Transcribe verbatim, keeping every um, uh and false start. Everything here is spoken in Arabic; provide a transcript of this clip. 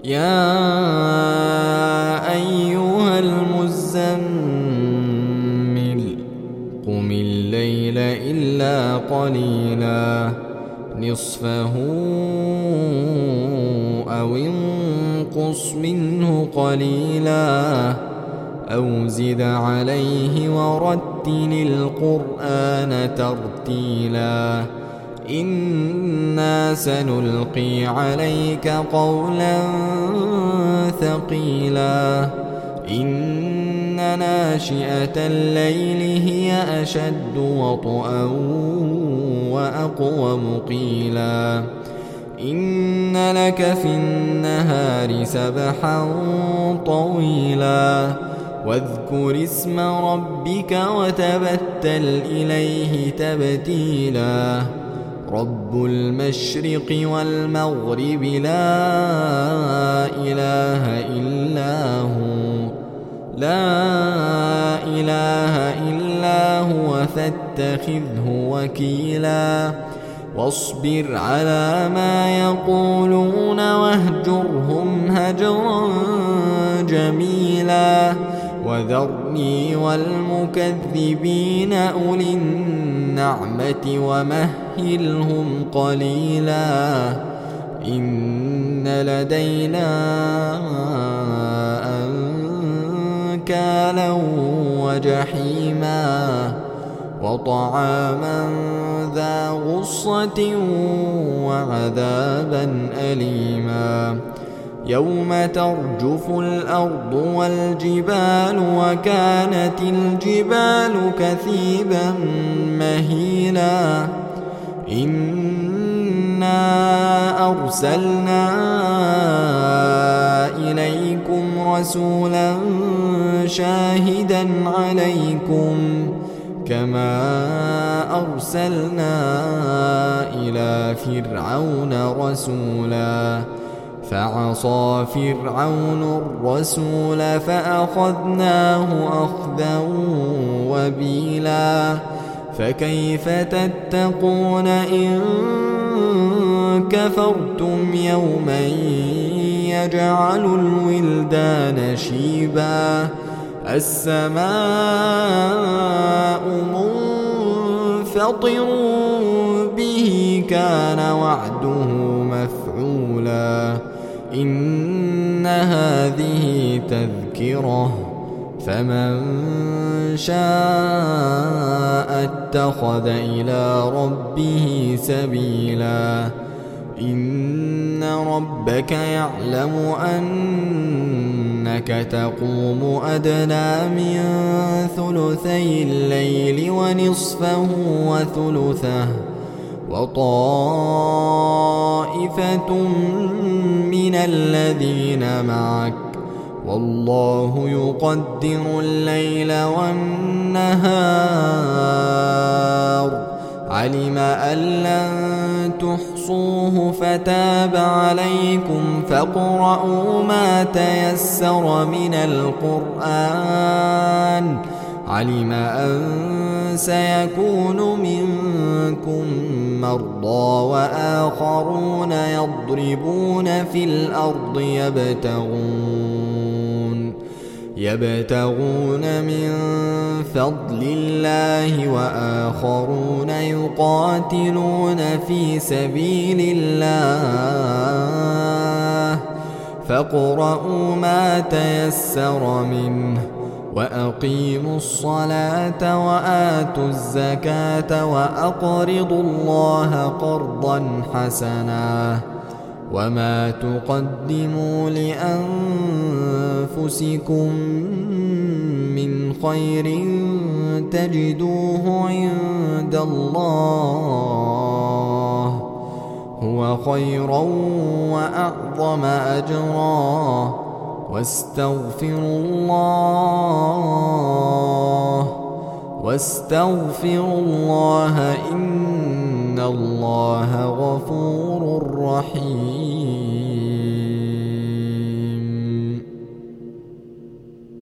يا أيها المزمل قم الليل إلا قليلا نصفه أو انقص منه قليلا أو زد عليه ورتل القرآن ترتيلا إنا سنلقي عليك قولا ثقيلا إن ناشئة الليل هي أشد وطئا وأقوم قيلا إن لك في النهار سبحا طويلا واذكر اسم ربك وتبتل إليه تبتيلا رب المشرق والمغرب لا إله إلا هو لا إله إلا هو فاتخذه وكيلا واصبر على ما يقولون واهجرهم هجرا جميلا وذرني والمكذبين أولي النعمة ومهلهم قليلا إن لدينا أنكالا وجحيما وطعاما ذا غصة وعذابا أليما يوم ترجف الأرض والجبال وكانت الجبال كثيبا مهيلا إنا أرسلنا إليكم رسولا شاهدا عليكم كما أرسلنا إلى فرعون رسولا فعصى فرعون الرسول فأخذناه أخذا وبيلا فكيف تتقون إن كفرتم يوما يجعل الولدان شيبا السماء منفطر به كان وعده مفعولا إن هذه تذكرة فمن شاء اتخذ إلى ربه سبيلا إن ربك يعلم أنك تقوم أدنى من ثلثي الليل ونصفه وثلثه وطائفة من الذين معك والله يقدر الليل والنهار علم أن لن تحصوه فتاب عليكم فاقرؤوا ما تيسر من القرآن علم أن سيكون منكم مرضى وآخرون يضربون في الأرض يبتغون يبتغون من فضل الله وآخرون يقاتلون في سبيل الله فاقرؤوا ما تيسر منه وأقيموا الصلاة وآتوا الزكاة وأقرضوا الله قرضا حسنا وما تقدموا لأنفسكم من خير تجدوه عند الله هو خيرا وأعظم أجرا واستغفروا الله واستغفروا الله إن الله غفور رحيم.